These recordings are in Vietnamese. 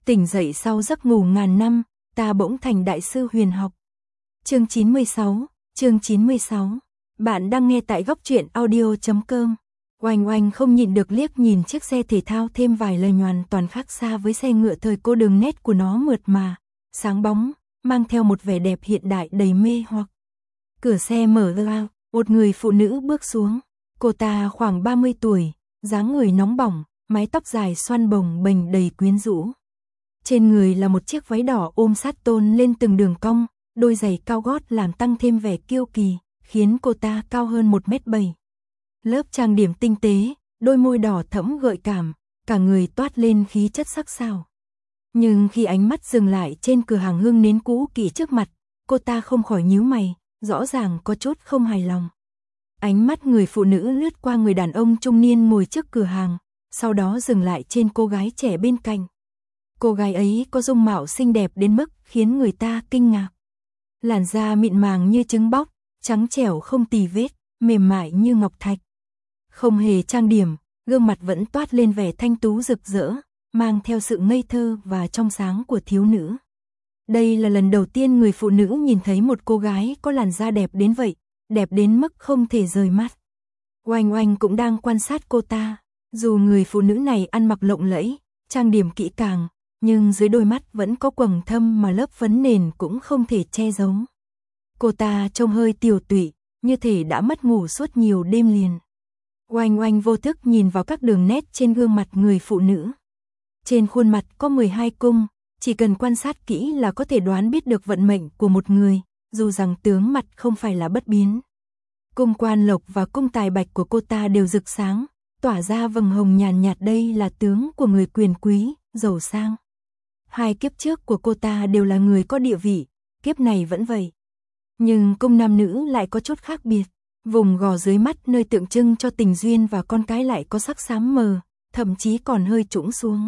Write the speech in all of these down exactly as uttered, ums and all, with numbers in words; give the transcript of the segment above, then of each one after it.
Tỉnh dậy sau giấc ngủ ngàn năm, ta bỗng thành đại sư huyền học. Chương chín mươi sáu, chương chín mươi sáu. Bạn đang nghe tại góc truyện audio chấm com. Oanh Oanh không nhịn được liếc nhìn chiếc xe thể thao thêm vài lời hoàn toàn khác xa với xe ngựa thời cô, đường nét của nó mượt mà, sáng bóng, mang theo một vẻ đẹp hiện đại đầy mê hoặc. Cửa xe mở ra, một người phụ nữ bước xuống. Cô ta khoảng ba mươi tuổi, dáng người nóng bỏng, mái tóc dài xoăn bồng bềnh đầy quyến rũ. Trên người là một chiếc váy đỏ ôm sát tôn lên từng đường cong, đôi giày cao gót làm tăng thêm vẻ kiêu kỳ, khiến cô ta cao hơn một mét bảy. Lớp trang điểm tinh tế, đôi môi đỏ thẫm gợi cảm, cả người toát lên khí chất sắc sảo. Nhưng khi ánh mắt dừng lại trên cửa hàng hương nến cũ kỹ trước mặt, cô ta không khỏi nhíu mày, rõ ràng có chút không hài lòng. Ánh mắt người phụ nữ lướt qua người đàn ông trung niên ngồi trước cửa hàng, sau đó dừng lại trên cô gái trẻ bên cạnh. Cô gái ấy có dung mạo xinh đẹp đến mức khiến người ta kinh ngạc. Làn da mịn màng như trứng bóc, trắng trẻo không tì vết, mềm mại như ngọc thạch. Không hề trang điểm, gương mặt vẫn toát lên vẻ thanh tú rực rỡ, mang theo sự ngây thơ và trong sáng của thiếu nữ. Đây là lần đầu tiên người phụ nữ nhìn thấy một cô gái có làn da đẹp đến vậy, đẹp đến mức không thể rời mắt. Oanh Oanh cũng đang quan sát cô ta, dù người phụ nữ này ăn mặc lộng lẫy, trang điểm kỹ càng, nhưng dưới đôi mắt vẫn có quầng thâm mà lớp phấn nền cũng không thể che giấu. Cô ta trông hơi tiều tụy, như thể đã mất ngủ suốt nhiều đêm liền. Oanh Oanh vô thức nhìn vào các đường nét trên gương mặt người phụ nữ. Trên khuôn mặt có mười hai cung, chỉ cần quan sát kỹ là có thể đoán biết được vận mệnh của một người, dù rằng tướng mặt không phải là bất biến. Cung quan lộc và cung tài bạch của cô ta đều rực sáng, tỏa ra vầng hồng nhàn nhạt, đây là tướng của người quyền quý, giàu sang. Hai kiếp trước của cô ta đều là người có địa vị, kiếp này vẫn vậy. Nhưng cung nam nữ lại có chút khác biệt, vùng gò dưới mắt nơi tượng trưng cho tình duyên và con cái lại có sắc xám mờ, thậm chí còn hơi trũng xuống.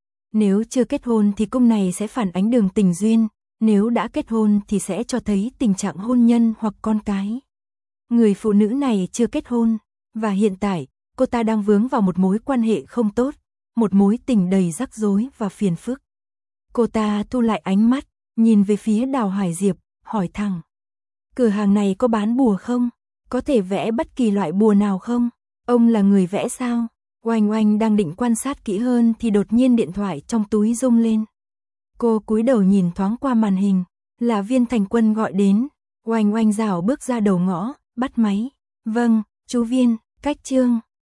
Nếu chưa kết hôn thì cung này sẽ phản ánh đường tình duyên, nếu đã kết hôn thì sẽ cho thấy tình trạng hôn nhân hoặc con cái. Người phụ nữ này chưa kết hôn, và hiện tại, cô ta đang vướng vào một mối quan hệ không tốt, một mối tình đầy rắc rối và phiền phức. Cô ta thu lại ánh mắt, nhìn về phía Đào Hải Diệp, hỏi thẳng. Cửa hàng này có bán bùa không? Có thể vẽ bất kỳ loại bùa nào không? Ông là người vẽ sao? Oanh Oanh đang định quan sát kỹ hơn thì đột nhiên điện thoại trong túi rung lên. Cô cúi đầu nhìn thoáng qua màn hình, là Viên Thành Quân gọi đến. Oanh Oanh rảo bước ra đầu ngõ, bắt máy. Vâng, chú Viên, cách Trương.